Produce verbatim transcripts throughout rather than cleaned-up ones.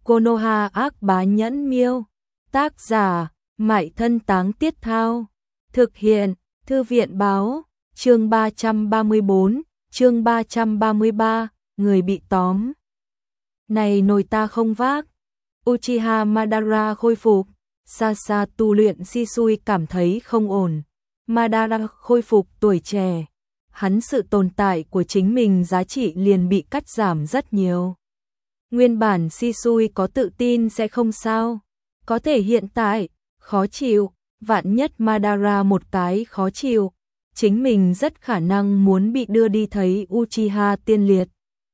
Konoha ác bá nhẫn miêu. Tác giả, Mại Thân Táng Tiết Thao. Thực hiện, Thư viện báo. Chương ba trăm ba mươi tư, chương ba trăm ba mươi ba, người bị tóm. Này nồi ta không vác. Uchiha Madara khôi phục. Sasa tu luyện Shisui cảm thấy không ổn. Madara khôi phục tuổi trẻ. Hắn sự tồn tại của chính mình giá trị liền bị cắt giảm rất nhiều. Nguyên bản Shisui có tự tin sẽ không sao. Có thể hiện tại, khó chịu, vạn nhất Madara một cái khó chịu. Chính mình rất khả năng muốn bị đưa đi thấy Uchiha tiên liệt.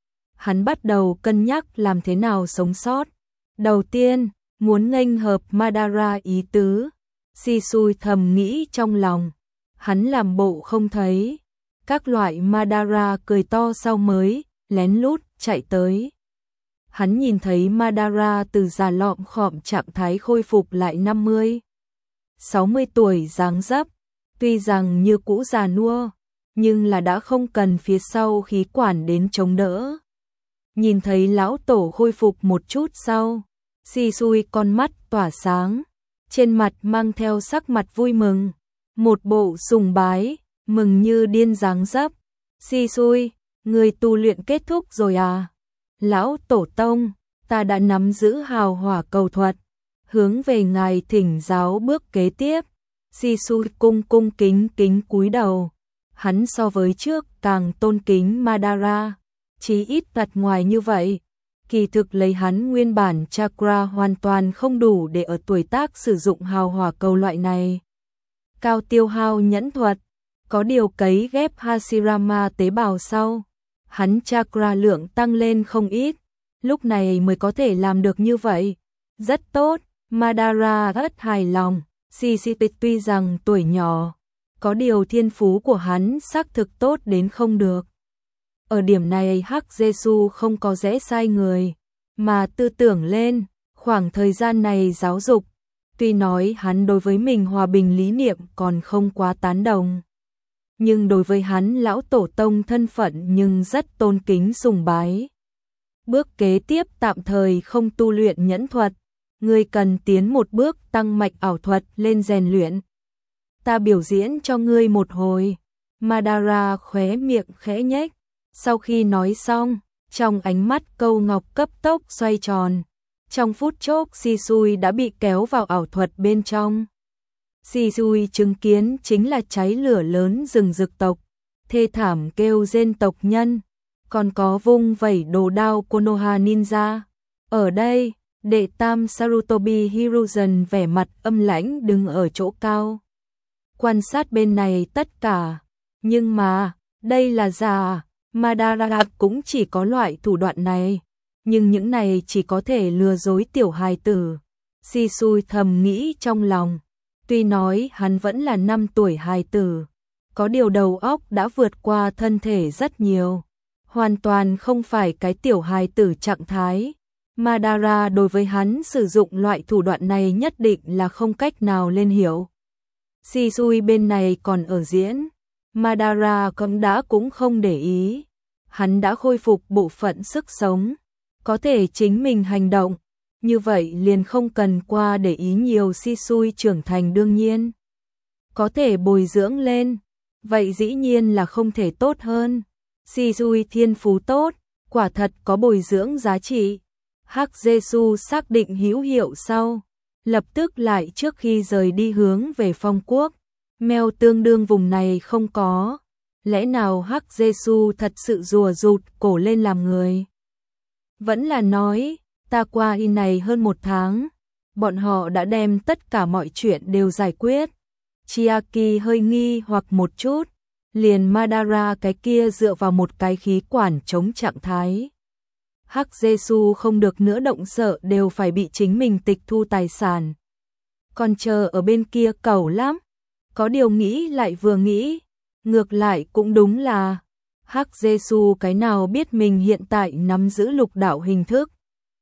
Hắn bắt đầu cân nhắc làm thế nào sống sót. Đầu tiên, muốn nghênh hợp Madara ý tứ. Shisui thầm nghĩ trong lòng. Hắn làm bộ không thấy. Các loại Madara cười to sau mới, lén lút, chạy tới. Hắn nhìn thấy Madara từ già lọm khọm trạng thái khôi phục lại năm mươi, sáu mươi tuổi dáng dấp. Tuy rằng như cũ già nua, nhưng là đã không cần phía sau khí quản đến chống đỡ. Nhìn thấy lão tổ khôi phục một chút sau, Shisui con mắt tỏa sáng, trên mặt mang theo sắc mặt vui mừng, một bộ sùng bái, mừng như điên dáng dấp. Shisui, người tu luyện kết thúc rồi à? Lão tổ tông, ta đã nắm giữ hào hỏa cầu thuật, hướng về ngài thỉnh giáo bước kế tiếp. Shisui cung cung kính kính cúi đầu. Hắn so với trước càng tôn kính Madara, chí ít đặt ngoài như vậy. Kỳ thực lấy hắn nguyên bản chakra hoàn toàn không đủ để ở tuổi tác sử dụng hào hỏa cầu loại này. Cao tiêu hao nhẫn thuật, có điều cấy ghép Hashirama tế bào sau, hắn chakra lượng tăng lên không ít, lúc này mới có thể làm được như vậy. Rất tốt, Madara rất hài lòng. Shisui tuy rằng tuổi nhỏ, có điều thiên phú của hắn xác thực tốt đến không được. Ở điểm này Hắc Jesu không có rẽ sai người, mà tư tưởng lên, khoảng thời gian này giáo dục, tuy nói hắn đối với mình hòa bình lý niệm còn không quá tán đồng. Nhưng đối với hắn lão tổ tông thân phận nhưng rất tôn kính sùng bái. Bước kế tiếp tạm thời không tu luyện nhẫn thuật. Ngươi cần tiến một bước tăng mạch ảo thuật lên rèn luyện. Ta biểu diễn cho ngươi một hồi. Madara khóe miệng khẽ nhếch. Sau khi nói xong, trong ánh mắt câu ngọc cấp tốc xoay tròn. Trong phút chốc Shisui đã bị kéo vào ảo thuật bên trong. Shisui chứng kiến chính là cháy lửa lớn rừng rực tộc, thê thảm kêu rên tộc nhân, còn có vung vẩy đồ đao Konoha ninja. Ở đây, đệ tam Sarutobi Hiruzen vẻ mặt âm lãnh đứng ở chỗ cao, quan sát bên này tất cả. Nhưng mà, đây là giả, Madara cũng chỉ có loại thủ đoạn này, nhưng những này chỉ có thể lừa dối tiểu hài tử. Shisui thầm nghĩ trong lòng, tuy nói hắn vẫn là năm tuổi hài tử, có điều đầu óc đã vượt qua thân thể rất nhiều, hoàn toàn không phải cái tiểu hài tử trạng thái. Madara đối với hắn sử dụng loại thủ đoạn này nhất định là không cách nào lên hiểu. Shisui bên này còn ở diễn, Madara cũng đã cũng không để ý. Hắn đã khôi phục bộ phận sức sống, có thể chính mình hành động, như vậy liền không cần qua để ý nhiều. Shisui trưởng thành đương nhiên có thể bồi dưỡng lên, vậy dĩ nhiên là không thể tốt hơn. Shisui thiên phú tốt, quả thật có bồi dưỡng giá trị. Hắc Jesu xác định hữu hiệu sau, lập tức lại trước khi rời đi hướng về phong quốc. Mèo tương đương vùng này không có, lẽ nào Hắc Jesu thật sự rùa rụt cổ lên làm người? Vẫn là nói, ta qua y này hơn một tháng, bọn họ đã đem tất cả mọi chuyện đều giải quyết. Chiaki hơi nghi hoặc một chút, liền Madara cái kia dựa vào một cái khí quản chống trạng thái. Hắc Jesu không được nữa động sợ đều phải bị chính mình tịch thu tài sản. Còn chờ ở bên kia cẩu lắm. Có điều nghĩ lại vừa nghĩ, ngược lại cũng đúng là Hắc Jesu cái nào biết mình hiện tại nắm giữ lục đạo hình thức.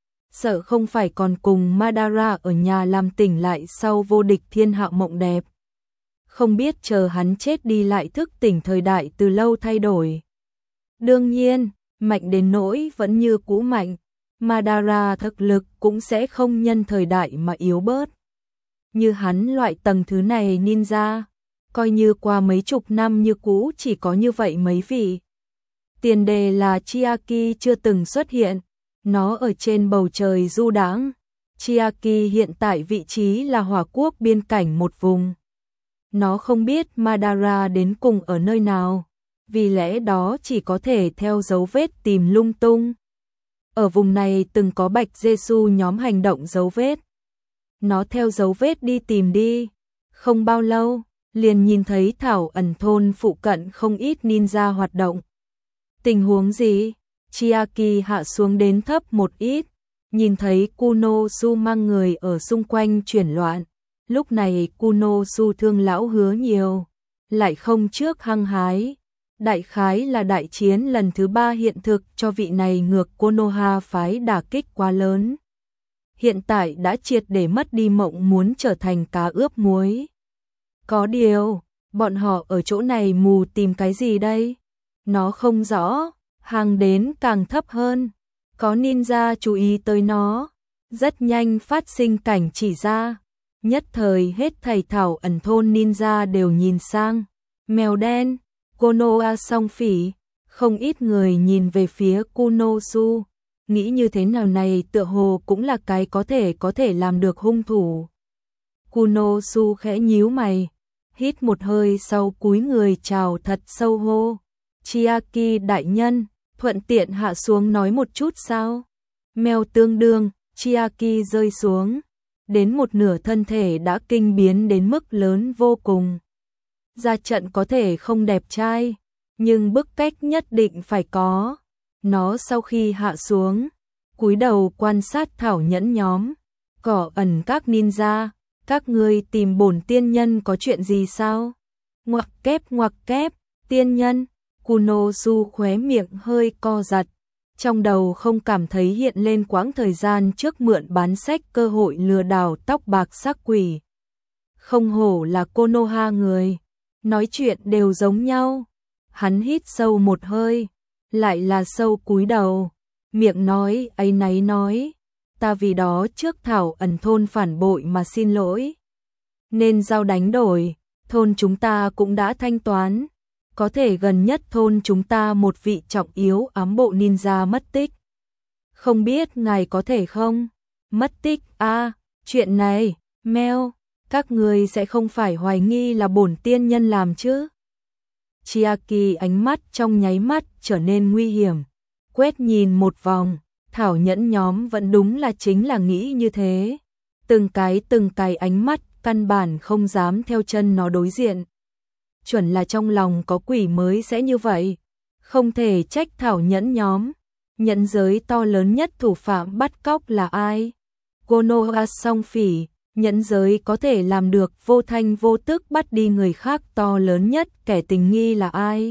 Sợ không phải còn cùng Madara ở nhà làm tỉnh lại sau vô địch thiên hạ mộng đẹp. Không biết chờ hắn chết đi lại thức tỉnh thời đại từ lâu thay đổi. Đương nhiên, mạnh đến nỗi vẫn như cũ mạnh, Madara thực lực cũng sẽ không nhân thời đại mà yếu bớt. Như hắn loại tầng thứ này ninja, coi như qua mấy chục năm như cũ chỉ có như vậy mấy vị. Tiền đề là Chiaki chưa từng xuất hiện, nó ở trên bầu trời du đãng. Chiaki hiện tại vị trí là hỏa quốc biên cảnh một vùng. Nó không biết Madara đến cùng ở nơi nào, vì lẽ đó chỉ có thể theo dấu vết tìm lung tung. Ở vùng này từng có Bạch Giê-xu nhóm hành động dấu vết. Nó theo dấu vết đi tìm đi, không bao lâu, liền nhìn thấy Thảo Ẩn thôn phụ cận không ít ninja hoạt động. Tình huống gì? Chiaki hạ xuống đến thấp một ít, nhìn thấy Kunosu mang người ở xung quanh chuyển loạn. Lúc này Kunosu thương lão hứa nhiều, lại không trước hăng hái. Đại khái là đại chiến lần thứ ba hiện thực cho vị này ngược Konoha phái đả kích quá lớn. Hiện tại đã triệt để mất đi mộng muốn trở thành cá ướp muối. Có điều, bọn họ ở chỗ này mù tìm cái gì đây? Nó không rõ, hàng đến càng thấp hơn. Có ninja chú ý tới nó, rất nhanh phát sinh cảnh chỉ ra. Nhất thời hết thầy Thảo Ẩn thôn ninja đều nhìn sang. Mèo đen, Konoha song phỉ, không ít người nhìn về phía Kunosu, nghĩ như thế nào này tựa hồ cũng là cái có thể có thể làm được hung thủ. Kunosu khẽ nhíu mày, hít một hơi sau cúi người chào thật sâu hô. Chiaki đại nhân, thuận tiện hạ xuống nói một chút sao? Mèo tương đương, Chiaki rơi xuống, đến một nửa thân thể đã kinh biến đến mức lớn vô cùng. Ra trận có thể không đẹp trai, nhưng bức cách nhất định phải có. Nó sau khi hạ xuống, cúi đầu quan sát Thảo Nhẫn nhóm, cỏ ẩn các ninja, các ngươi tìm bổn tiên nhân có chuyện gì sao? Ngoặc kép ngoặc kép, tiên nhân, Kunosu khóe miệng hơi co giật, trong đầu không cảm thấy hiện lên quãng thời gian trước mượn bán sách cơ hội lừa đảo tóc bạc sắc quỷ. Không hổ là Konoha người, nói chuyện đều giống nhau. Hắn hít sâu một hơi, lại là sâu cúi đầu, miệng nói áy náy nói, ta vì đó trước Thảo Ẩn thôn phản bội mà xin lỗi. Nên giao đánh đổi, thôn chúng ta cũng đã thanh toán, có thể gần nhất thôn chúng ta một vị trọng yếu ám bộ ninja mất tích. Không biết ngài có thể không? Mất tích a, chuyện này, meo, các người sẽ không phải hoài nghi là bổn tiên nhân làm chứ? Chiaki ánh mắt trong nháy mắt trở nên nguy hiểm, quét nhìn một vòng, Thảo Nhẫn nhóm vẫn đúng là chính là nghĩ như thế. Từng cái từng cái ánh mắt căn bản không dám theo chân nó đối diện. Chuẩn là trong lòng có quỷ mới sẽ như vậy. Không thể trách Thảo Nhẫn nhóm. Nhẫn giới to lớn nhất thủ phạm bắt cóc là ai? Konoha song phỉ. Nhẫn giới có thể làm được vô thanh vô tức bắt đi người khác to lớn nhất kẻ tình nghi là ai?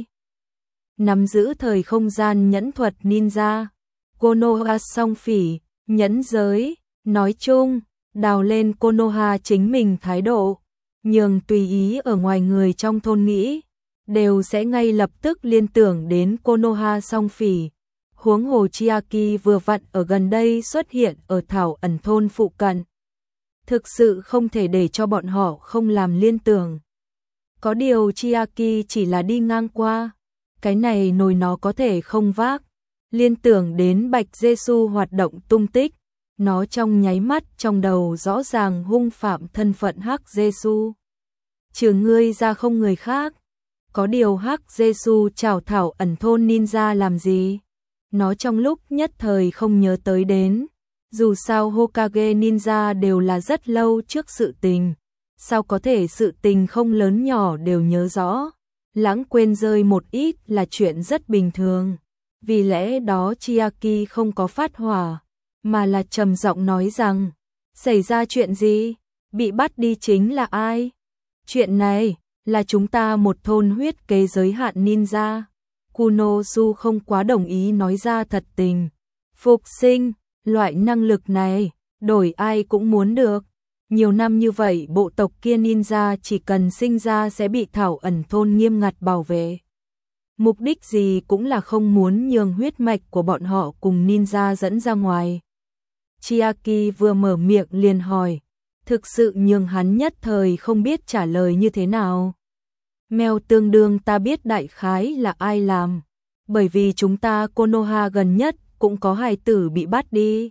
Nắm giữ thời không gian nhẫn thuật ninja. Konoha song phỉ, nhẫn giới, nói chung, đào lên Konoha chính mình thái độ, nhường tùy ý ở ngoài người trong thôn nghĩ, đều sẽ ngay lập tức liên tưởng đến Konoha song phỉ. Huống hồ Chiaki vừa vặn ở gần đây xuất hiện ở Thảo Ẩn thôn phụ cận. Thực sự không thể để cho bọn họ không làm liên tưởng. Có điều Chiaki chỉ là đi ngang qua, cái này nồi nó có thể không vác. Liên tưởng đến Bạch Giê-xu hoạt động tung tích, nó trong nháy mắt trong đầu rõ ràng hung phạm thân phận Hắc Giê-xu. Trừ ngươi ra không người khác. Có điều Hắc Giê-xu chào Thảo Ẩn thôn ninja làm gì? Nó trong lúc nhất thời không nhớ tới đến. Dù sao Hokage ninja đều là rất lâu trước sự tình, sao có thể sự tình không lớn nhỏ đều nhớ rõ, lãng quên rơi một ít là chuyện rất bình thường. Vì lẽ đó Chiaki không có phát hỏa, mà là trầm giọng nói rằng, xảy ra chuyện gì? Bị bắt đi chính là ai? Chuyện này là chúng ta một thôn huyết kế giới hạn ninja. Kunosu không quá đồng ý nói ra thật tình. Phục sinh, loại năng lực này, đổi ai cũng muốn được. Nhiều năm như vậy bộ tộc kia ninja chỉ cần sinh ra sẽ bị Thảo Ẩn thôn nghiêm ngặt bảo vệ. Mục đích gì cũng là không muốn nhường huyết mạch của bọn họ cùng ninja dẫn ra ngoài. Chiaki vừa mở miệng liền hỏi, thực sự nhường hắn nhất thời không biết trả lời như thế nào. Mèo tương đương ta biết đại khái là ai làm, bởi vì chúng ta Konoha gần nhất cũng có hài tử bị bắt đi.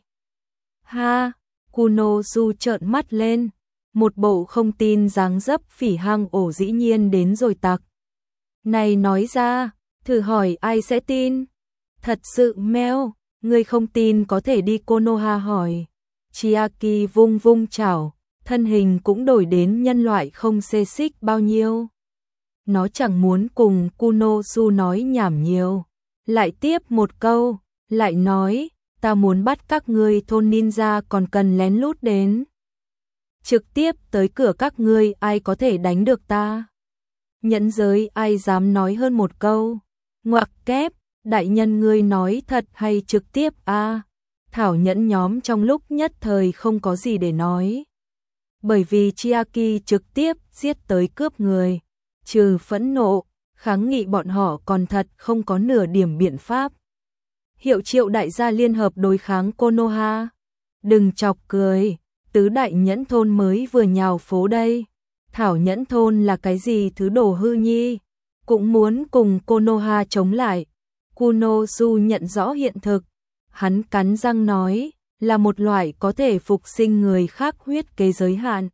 Ha, Kunosu trợn mắt lên, một bộ không tin dáng dấp phỉ hang ổ dĩ nhiên đến rồi tặc. Này nói ra, thử hỏi ai sẽ tin? Thật sự meo, người không tin có thể đi Konoha hỏi. Chiaki vung vung chảo, thân hình cũng đổi đến nhân loại không xê xích bao nhiêu. Nó chẳng muốn cùng Kunosu nói nhảm nhiều. Lại tiếp một câu, lại nói, ta muốn bắt các ngươi thôn ninja còn cần lén lút đến. Trực tiếp tới cửa các ngươi ai có thể đánh được ta? Nhẫn giới ai dám nói hơn một câu? Ngoặc kép, đại nhân ngươi nói thật hay trực tiếp a? À? Thảo nhẫn nhóm trong lúc nhất thời không có gì để nói. Bởi vì Chiaki trực tiếp giết tới cướp người, trừ phẫn nộ, kháng nghị bọn họ còn thật không có nửa điểm biện pháp. Hiệu triệu đại gia liên hợp đối kháng Konoha. Đừng chọc cười, tứ đại nhẫn thôn mới vừa nhào phố đây. Thảo nhẫn thôn là cái gì thứ đồ hư nhi, cũng muốn cùng Konoha chống lại. Kunosu nhận rõ hiện thực, hắn cắn răng nói, là một loại có thể phục sinh người khác huyết kế giới hạn.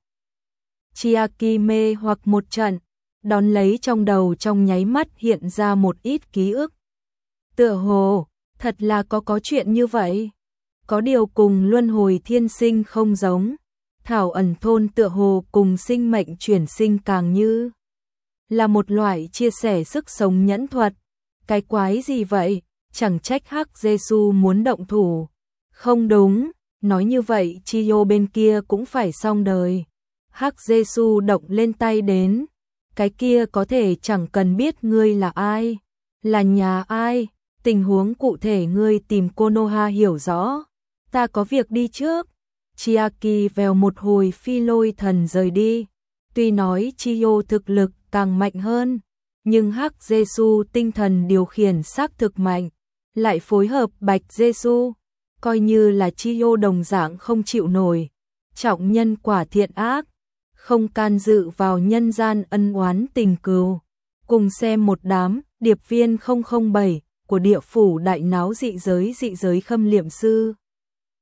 Chiaki mê hoặc một trận, đón lấy trong đầu trong nháy mắt hiện ra một ít ký ức. Tựa hồ, thật là có có chuyện như vậy. Có điều cùng luân hồi thiên sinh không giống. Thảo ẩn thôn tựa hồ cùng sinh mệnh chuyển sinh càng như là một loại chia sẻ sức sống nhẫn thuật. Cái quái gì vậy? Chẳng trách Hắc Jesu muốn động thủ. Không đúng, nói như vậy Chiyo bên kia cũng phải xong đời. Hắc Jesu động lên tay đến. Cái kia có thể chẳng cần biết ngươi là ai, là nhà ai, tình huống cụ thể ngươi tìm Konoha hiểu rõ. Ta có việc đi trước. Chiaki vèo một hồi phi lôi thần rời đi. Tuy nói Chiyo thực lực càng mạnh hơn, nhưng Hắc Jesu tinh thần điều khiển xác thực mạnh, lại phối hợp Bạch Jesu, coi như là Chiyo đồng dạng không chịu nổi. Trọng nhân quả thiện ác, không can dự vào nhân gian ân oán tình cừu. Cùng xem một đám điệp viên không không bảy của địa phủ đại náo dị giới dị giới khâm liệm sư.